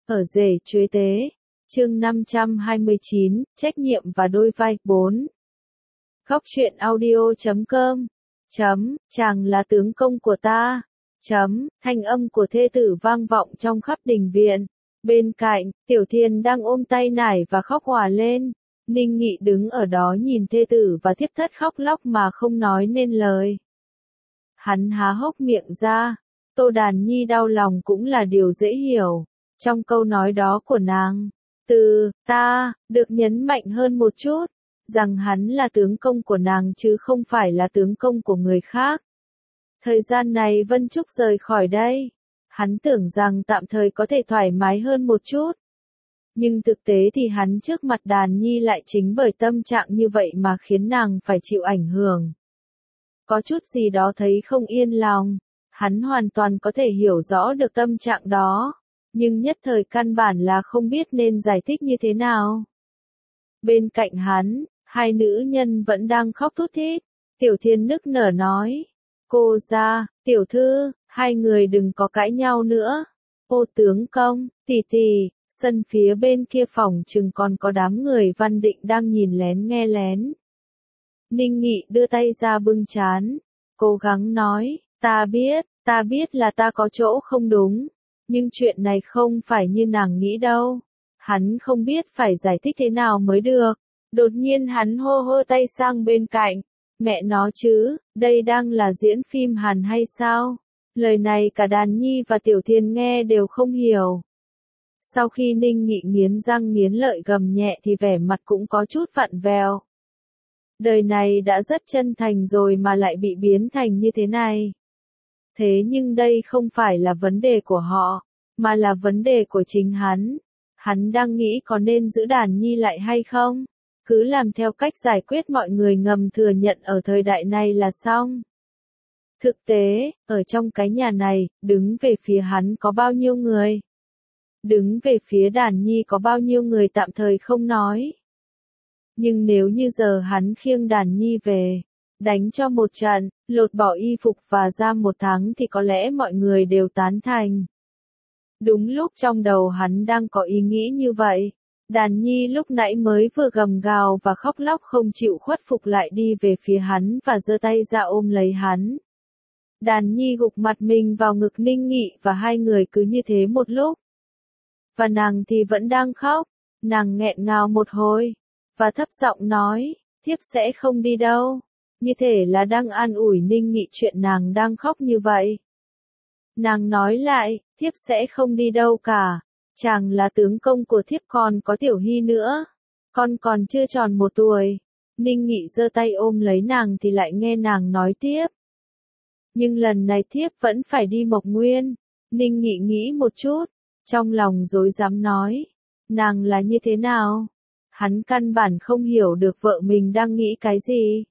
Ở rể chuế tế. Chương 529, trách nhiệm và đôi vai. 4. Góc truyện audio.com. Chàng là tướng công của ta. Thanh âm của thê tử vang vọng trong khắp đình viện. Bên cạnh, Tiểu Thiên đang ôm tay nải và khóc òa lên. Ninh Nghị đứng ở đó nhìn thê tử và thiếp thất khóc lóc mà không nói nên lời. Hắn há hốc miệng ra. Tô Đàn Nhi đau lòng cũng là điều dễ hiểu. Trong câu nói đó của nàng, từ ta được nhấn mạnh hơn một chút, rằng hắn là tướng công của nàng chứ không phải là tướng công của người khác. Thời gian này Vân Trúc rời khỏi đây, hắn tưởng rằng tạm thời có thể thoải mái hơn một chút. Nhưng thực tế thì hắn trước mặt Đàn Nhi lại chính bởi tâm trạng như vậy mà khiến nàng phải chịu ảnh hưởng. Có chút gì đó thấy không yên lòng, hắn hoàn toàn có thể hiểu rõ được tâm trạng đó, nhưng nhất thời căn bản là không biết nên giải thích như thế nào. Bên cạnh hắn, hai nữ nhân vẫn đang khóc thút thít. Tiểu Thiên nức nở nói, cô ra, tiểu thư, hai người đừng có cãi nhau nữa. Ô tướng công, tỷ tỷ, sân phía bên kia phòng chừng còn có đám người Văn Định đang nhìn lén nghe lén. Ninh Nghị đưa tay ra bưng trán, cố gắng nói, ta biết là ta có chỗ không đúng, nhưng chuyện này không phải như nàng nghĩ đâu. Hắn không biết phải giải thích thế nào mới được. Đột nhiên hắn hô tay sang bên cạnh. Mẹ nó chứ, đây đang là diễn phim Hàn hay sao? Lời này cả Đàn Nhi và Tiểu Thiên nghe đều không hiểu. Sau khi Ninh Nghị nghiến răng nghiến lợi gầm nhẹ thì vẻ mặt cũng có chút vặn vẹo. Đời này đã rất chân thành rồi mà lại bị biến thành như thế này. Thế nhưng đây không phải là vấn đề của họ, mà là vấn đề của chính hắn. Hắn đang nghĩ có nên giữ Đàn Nhi lại hay không? Cứ làm theo cách giải quyết mọi người ngầm thừa nhận ở thời đại này là xong. Thực tế, ở trong cái nhà này, đứng về phía hắn có bao nhiêu người? Đứng về phía Đàn Nhi có bao nhiêu người tạm thời không nói. Nhưng nếu như giờ hắn khiêng Đàn Nhi về, đánh cho một trận, lột bỏ y phục và giam 1 tháng thì có lẽ mọi người đều tán thành. Đúng lúc trong đầu hắn đang có ý nghĩ như vậy, Đàn Nhi lúc nãy mới vừa gầm gào và khóc lóc không chịu khuất phục lại đi về phía hắn và giơ tay ra ôm lấy hắn. Đàn Nhi gục mặt mình vào ngực Ninh Nghị và hai người cứ như thế một lúc. Và nàng thì vẫn đang khóc, nàng nghẹn ngào một hồi, và thấp giọng nói, thiếp sẽ không đi đâu. Như thể là đang an ủi Ninh Nghị chuyện nàng đang khóc như vậy. Nàng nói lại, thiếp sẽ không đi đâu cả. Chàng là tướng công của thiếp, còn có Tiểu Hy nữa. Con còn chưa tròn 1 tuổi. Ninh Nghị giơ tay ôm lấy nàng thì lại nghe nàng nói tiếp. Nhưng lần này thiếp vẫn phải đi Mộc Nguyên. Ninh Nghị nghĩ một chút, trong lòng rối rắm nói. Nàng là như thế nào? Hắn căn bản không hiểu được vợ mình đang nghĩ cái gì.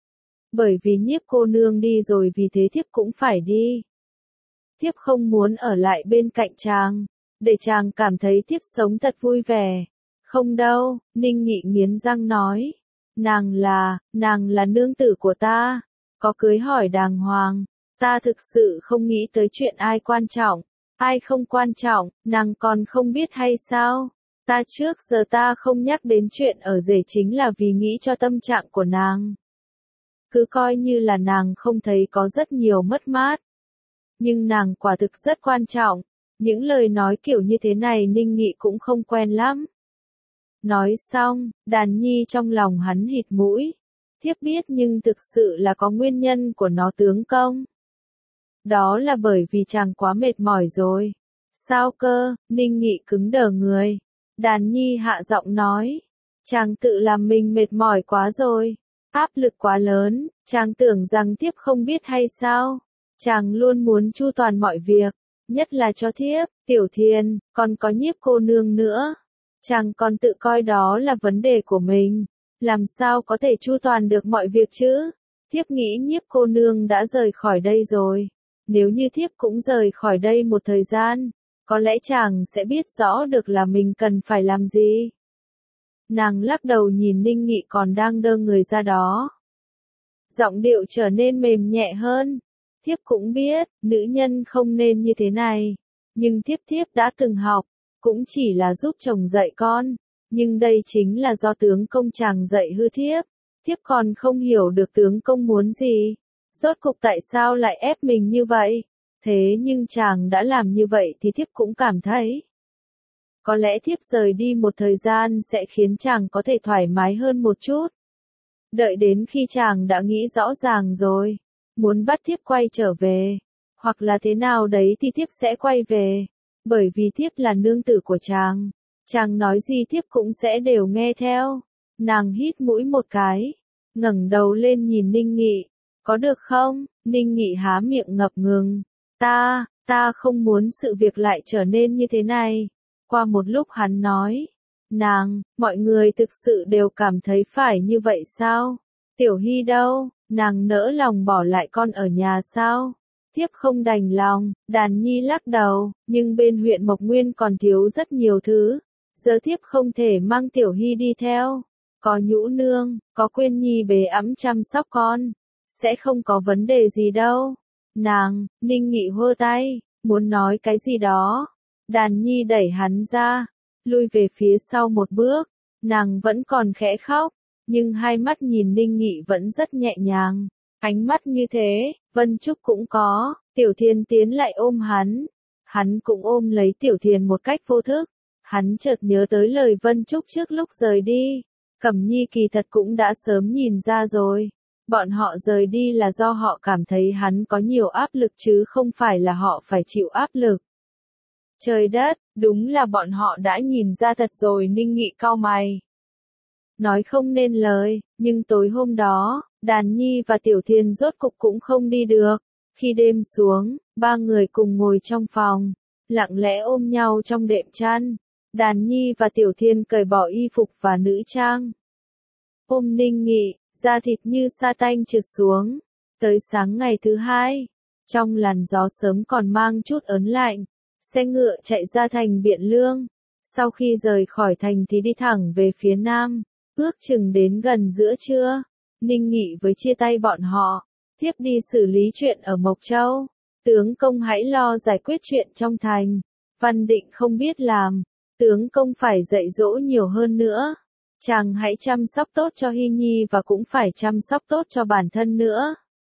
Bởi vì Nhiếp cô nương đi rồi vì thế thiếp cũng phải đi. Thiếp không muốn ở lại bên cạnh chàng, để chàng cảm thấy thiếp sống thật vui vẻ. Không đâu, Ninh Nghị nghiến răng nói. Nàng là nương tử của ta. Có cưới hỏi đàng hoàng. Ta thực sự không nghĩ tới chuyện ai quan trọng, ai không quan trọng, nàng còn không biết hay sao? Ta trước giờ ta không nhắc đến chuyện ở rể chính là vì nghĩ cho tâm trạng của nàng. Cứ coi như là nàng không thấy có rất nhiều mất mát. Nhưng nàng quả thực rất quan trọng. Những lời nói kiểu như thế này Ninh Nghị cũng không quen lắm. Nói xong, Đàn Nhi trong lòng hắn hít mũi. Thiếp biết nhưng thực sự là có nguyên nhân của nó tướng công. Đó là bởi vì chàng quá mệt mỏi rồi. Sao cơ? Ninh Nghị cứng đờ người. Đàn Nhi hạ giọng nói. Chàng tự làm mình mệt mỏi quá rồi. Áp lực quá lớn, chàng tưởng rằng thiếp không biết hay sao? Chàng luôn muốn chu toàn mọi việc, nhất là cho thiếp, Tiểu Thiên, còn có Nhiếp cô nương nữa. Chàng còn tự coi đó là vấn đề của mình, làm sao có thể chu toàn được mọi việc chứ? Thiếp nghĩ Nhiếp cô nương đã rời khỏi đây rồi. Nếu như thiếp cũng rời khỏi đây một thời gian, có lẽ chàng sẽ biết rõ được là mình cần phải làm gì. Nàng lắc đầu nhìn Ninh Nghị còn đang đơ người ra đó. Giọng điệu trở nên mềm nhẹ hơn. Thiếp cũng biết, nữ nhân không nên như thế này. Nhưng thiếp đã từng học, cũng chỉ là giúp chồng dạy con, nhưng đây chính là do tướng công chàng dạy hư thiếp. Thiếp còn không hiểu được tướng công muốn gì. Rốt cục tại sao lại ép mình như vậy? Thế nhưng chàng đã làm như vậy thì thiếp cũng cảm thấy. Có lẽ thiếp rời đi một thời gian sẽ khiến chàng có thể thoải mái hơn một chút. Đợi đến khi chàng đã nghĩ rõ ràng rồi, muốn bắt thiếp quay trở về, hoặc là thế nào đấy thì thiếp sẽ quay về. Bởi vì thiếp là nương tử của chàng. Chàng nói gì thiếp cũng sẽ đều nghe theo. Nàng hít mũi một cái, ngẩng đầu lên nhìn Ninh Nghị. Có được không? Ninh Nghị há miệng ngập ngừng. Ta không muốn sự việc lại trở nên như thế này. Qua một lúc hắn nói. Mọi người thực sự đều cảm thấy phải như vậy sao? Tiểu Hy đâu? Nàng nỡ lòng bỏ lại con ở nhà sao? Thiếp không đành lòng, Đàn Nhi lắc đầu, nhưng bên huyện Mộc Nguyên còn thiếu rất nhiều thứ. Giờ thiếp không thể mang Tiểu Hy đi theo. Có Nhũ Nương, có Quyên Nhi bế ẵm chăm sóc con. Sẽ không có vấn đề gì đâu. Ninh Nghị hơ tay, muốn nói cái gì đó. Đàn Nhi đẩy hắn ra, lui về phía sau một bước. Nàng vẫn còn khẽ khóc, nhưng hai mắt nhìn Ninh Nghị vẫn rất nhẹ nhàng. Ánh mắt như thế, Vân Trúc cũng có. Tiểu Thiên tiến lại ôm hắn. Hắn cũng ôm lấy Tiểu Thiên một cách vô thức. Hắn chợt nhớ tới lời Vân Trúc trước lúc rời đi. Cẩm Nhi kỳ thật cũng đã sớm nhìn ra rồi. Bọn họ rời đi là do họ cảm thấy hắn có nhiều áp lực chứ không phải là họ phải chịu áp lực. Trời đất, đúng là bọn họ đã nhìn ra thật rồi. Ninh Nghị cau mày. Nói không nên lời, nhưng tối hôm đó, Đàn Nhi và Tiểu Thiên rốt cục cũng không đi được. Khi đêm xuống, ba người cùng ngồi trong phòng, lặng lẽ ôm nhau trong đệm chăn. Đàn Nhi và Tiểu Thiên cởi bỏ y phục và nữ trang. Ôm Ninh Nghị, da thịt như sa tanh trượt xuống. Tới sáng ngày thứ hai, trong làn gió sớm còn mang chút ớn lạnh, xe ngựa chạy ra thành Biện Lương. Sau khi rời khỏi thành thì đi thẳng về phía nam, ước chừng đến gần giữa trưa. Ninh Nghị với chia tay bọn họ, thiếp đi xử lý chuyện ở Mộc Châu. Tướng công hãy lo giải quyết chuyện trong thành. Văn Định không biết làm, tướng công phải dạy dỗ nhiều hơn nữa. Chàng hãy chăm sóc tốt cho Hy Nhi và cũng phải chăm sóc tốt cho bản thân nữa.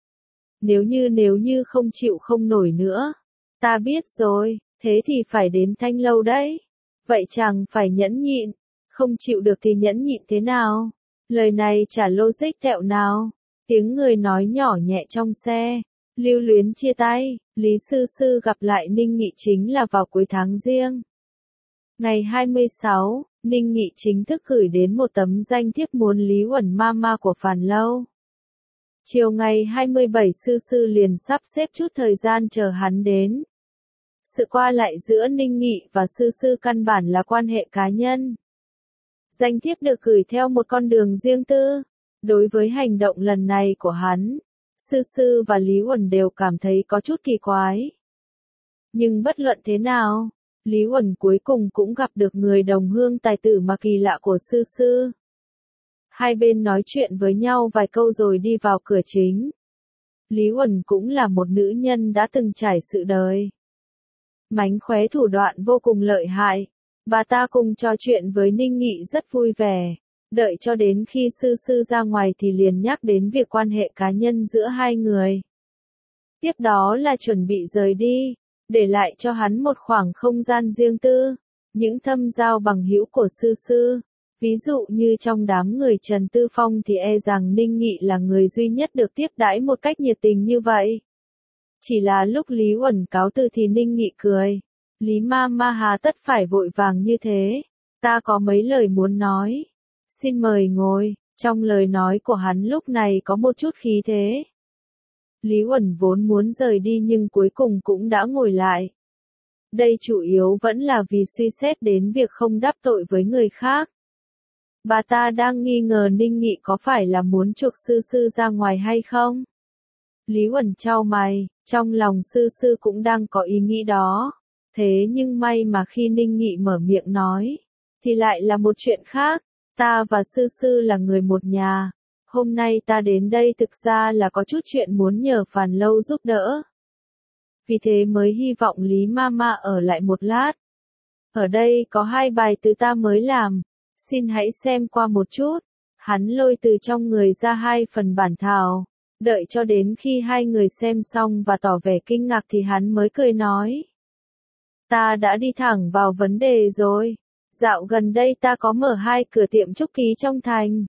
Nếu như không chịu không nổi nữa. Ta biết rồi, thế thì phải đến Thanh Lâu đấy. Vậy chàng phải nhẫn nhịn, không chịu được thì nhẫn nhịn thế nào? Lời này chả logic tẹo nào. Tiếng người nói nhỏ nhẹ trong xe. Lưu luyến chia tay, Lý Sư Sư gặp lại Ninh Nghị chính là vào cuối tháng Giêng. Ngày 26, Ninh Nghị chính thức gửi đến một tấm danh thiếp muốn Lý Uẩn Mama của Phàn Lâu. Chiều ngày 27 Sư Sư liền sắp xếp chút thời gian chờ hắn đến. Sự qua lại giữa Ninh Nghị và Sư Sư căn bản là quan hệ cá nhân. Danh thiếp được gửi theo một con đường riêng tư. Đối với hành động lần này của hắn, Sư Sư và Lý Uẩn đều cảm thấy có chút kỳ quái. Nhưng bất luận thế nào, Lý Uẩn cuối cùng cũng gặp được người đồng hương tài tử mà kỳ lạ của Sư Sư. Hai bên nói chuyện với nhau vài câu rồi đi vào cửa chính. Lý Uẩn cũng là một nữ nhân đã từng trải sự đời. Mánh khóe thủ đoạn vô cùng lợi hại. Bà ta cùng trò chuyện với Ninh Nghị rất vui vẻ. Đợi cho đến khi Sư Sư ra ngoài thì liền nhắc đến việc quan hệ cá nhân giữa hai người. Tiếp đó là chuẩn bị rời đi, để lại cho hắn một khoảng không gian riêng tư. Những thâm giao bằng hữu của Sư Sư, ví dụ như trong đám người Trần Tư Phong thì e rằng Ninh Nghị là người duy nhất được tiếp đãi một cách nhiệt tình như vậy. Chỉ là lúc Lý Uẩn cáo từ thì Ninh Nghị cười. Lý Mama hà tất phải vội vàng như thế. Ta có mấy lời muốn nói. Xin mời ngồi. Trong lời nói của hắn lúc này có một chút khí thế. Lý Uẩn vốn muốn rời đi nhưng cuối cùng cũng đã ngồi lại. Đây chủ yếu vẫn là vì suy xét đến việc không đắc tội với người khác. Bà ta đang nghi ngờ Ninh Nghị có phải là muốn chuộc Sư Sư ra ngoài hay không? Lý Uẩn chau mày, trong lòng Sư Sư cũng đang có ý nghĩ đó. Thế nhưng may mà khi Ninh Nghị mở miệng nói, thì lại là một chuyện khác. Ta và Sư Sư là người một nhà. Hôm nay ta đến đây thực ra là có chút chuyện muốn nhờ Phàn Lâu giúp đỡ. Vì thế mới hy vọng Lý Mama ở lại một lát. Ở đây có 2 bài từ ta mới làm, xin hãy xem qua một chút. Hắn lôi từ trong người ra 2 phần bản thảo, đợi cho đến khi 2 người xem xong và tỏ vẻ kinh ngạc thì hắn mới cười nói. Ta đã đi thẳng vào vấn đề rồi. Dạo gần đây ta có mở 2 cửa tiệm trúc ký trong thành.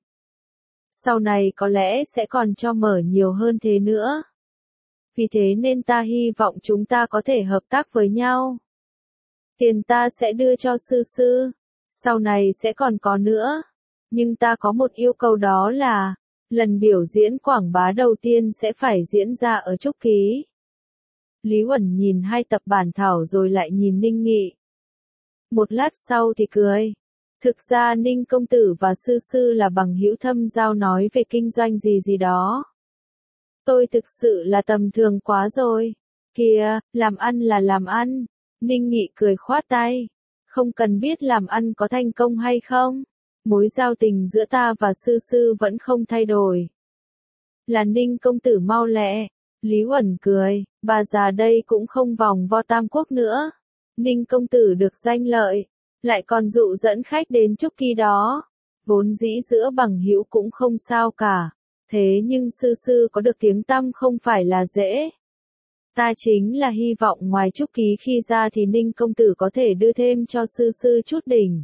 Sau này có lẽ sẽ còn cho mở nhiều hơn thế nữa. Vì thế nên ta hy vọng chúng ta có thể hợp tác với nhau. Tiền ta sẽ đưa cho sư sư. Sau này sẽ còn có nữa. Nhưng ta có một yêu cầu, đó là lần biểu diễn quảng bá đầu tiên sẽ phải diễn ra ở trúc ký. Lý Uẩn nhìn 2 tập bản thảo rồi lại nhìn Ninh Nghị. Một lát sau thì cười. Thực ra Ninh công tử và sư sư là bằng hữu thâm giao, nói về kinh doanh gì gì đó. Tôi thực sự là tầm thường quá rồi. Kìa, làm ăn là làm ăn. Ninh Nghị cười khoát tay. Không cần biết làm ăn có thành công hay không. Mối giao tình giữa ta và sư sư vẫn không thay đổi. Là Ninh công tử mau lẹ. Lý Uẩn cười, bà già đây cũng không vòng vo Tam Quốc nữa. Ninh công tử được danh lợi, lại còn dụ dẫn khách đến trúc ký đó. Vốn dĩ giữa bằng hữu cũng không sao cả. Thế nhưng sư sư có được tiếng tăm không phải là dễ. Ta chính là hy vọng ngoài trúc ký khi ra thì Ninh công tử có thể đưa thêm cho sư sư chút đỉnh.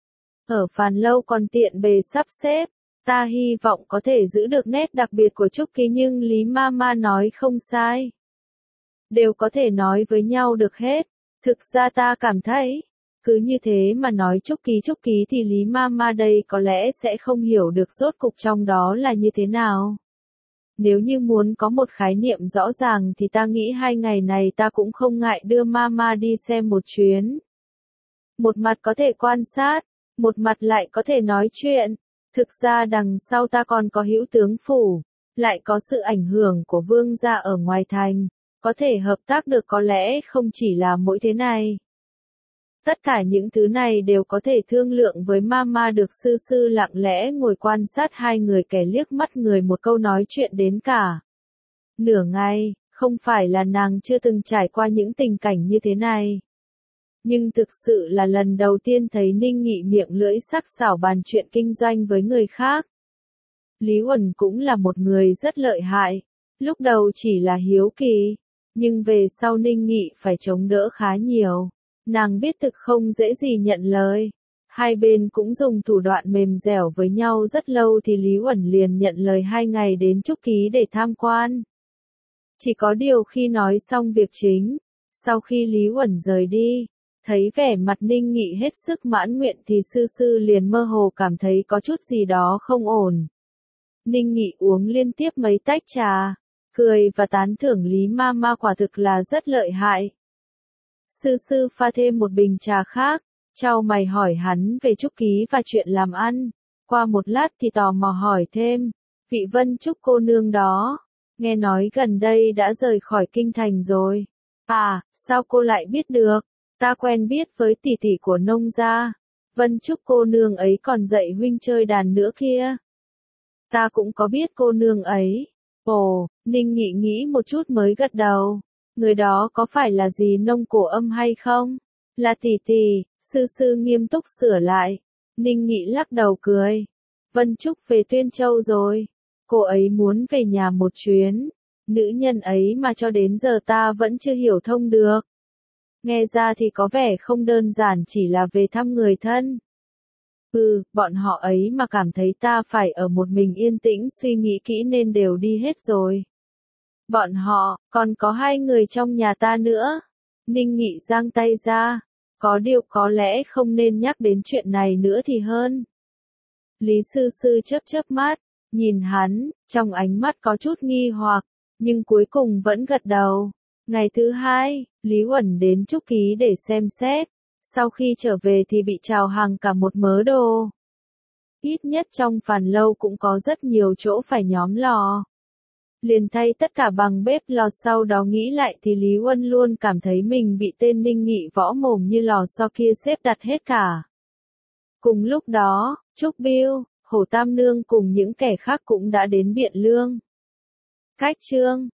Ở Phàn Lâu còn tiện bề sắp xếp. Ta hy vọng có thể giữ được nét đặc biệt của trúc ký, nhưng Lý Mama nói không sai. Đều có thể nói với nhau được hết. Thực ra ta cảm thấy, cứ như thế mà nói trúc ký thì Lý Mama đây có lẽ sẽ không hiểu được rốt cục trong đó là như thế nào. Nếu như muốn có một khái niệm rõ ràng thì ta nghĩ 2 ngày này ta cũng không ngại đưa Mama đi xem một chuyến. Một mặt có thể quan sát, một mặt lại có thể nói chuyện. Thực ra đằng sau ta còn có hữu tướng phủ, lại có sự ảnh hưởng của vương gia ở ngoài thành, có thể hợp tác được có lẽ không chỉ là mỗi thế này. Tất cả những thứ này đều có thể thương lượng với Mama được. Sư sư lặng lẽ ngồi quan sát 2 người, kẻ liếc mắt người một câu nói chuyện đến cả nửa ngày. Không phải là nàng chưa từng trải qua những tình cảnh như thế này. Nhưng thực sự là lần đầu tiên thấy Ninh Nghị miệng lưỡi sắc sảo bàn chuyện kinh doanh với người khác. Lý Uẩn cũng là một người rất lợi hại. Lúc đầu chỉ là hiếu kỳ, nhưng về sau Ninh Nghị phải chống đỡ khá nhiều. Nàng biết thực không dễ gì nhận lời. 2 bên cũng dùng thủ đoạn mềm dẻo với nhau rất lâu thì Lý Uẩn liền nhận lời 2 ngày đến trúc ký để tham quan. Chỉ có điều khi nói xong việc chính, sau khi Lý Uẩn rời đi, thấy vẻ mặt Ninh Nghị hết sức mãn nguyện thì sư sư liền mơ hồ cảm thấy có chút gì đó không ổn. Ninh Nghị uống liên tiếp mấy tách trà, cười và tán thưởng Lý Mama quả thực là rất lợi hại. Sư sư pha thêm một bình trà khác, chau mày hỏi hắn về trúc ký và chuyện làm ăn. Qua một lát thì tò mò hỏi thêm, vị Vân Trúc cô nương đó, nghe nói gần đây đã rời khỏi kinh thành rồi. À, sao cô lại biết được? Ta quen biết với tỷ tỷ của nông gia. Vân Trúc cô nương ấy còn dạy huynh chơi đàn nữa kia. Ta cũng có biết cô nương ấy. Ồ, Ninh Nghị nghĩ một chút mới gật đầu. Người đó có phải là gì nông cổ âm hay không? Là tỷ tỷ, sư sư nghiêm túc sửa lại. Ninh Nghị lắc đầu cười. Vân Trúc về Tuyên Châu rồi. Cô ấy muốn về nhà một chuyến. Nữ nhân ấy mà cho đến giờ ta vẫn chưa hiểu thông được. Nghe ra thì có vẻ không đơn giản chỉ là về thăm người thân. Bọn họ ấy mà cảm thấy ta phải ở một mình yên tĩnh suy nghĩ kỹ nên đều đi hết rồi. Bọn họ, còn có 2 người trong nhà ta nữa. Ninh Nghị giang tay ra. Có điều có lẽ không nên nhắc đến chuyện này nữa thì hơn. Lý sư sư chớp mắt, nhìn hắn, trong ánh mắt có chút nghi hoặc, nhưng cuối cùng vẫn gật đầu. Ngày thứ 2, Lý Uẩn đến trúc ký để xem xét. Sau khi trở về thì bị trào hàng cả một mớ đồ. Ít nhất trong Phàn Lâu cũng có rất nhiều chỗ phải nhóm lò. Liền thay tất cả bằng bếp lò, sau đó nghĩ lại thì Lý Uẩn luôn cảm thấy mình bị tên Ninh Nghị võ mồm như lò xo kia xếp đặt hết cả. Cùng lúc đó, Trúc Biêu, Hổ Tam Nương cùng những kẻ khác cũng đã đến Biện Lương. Cách chương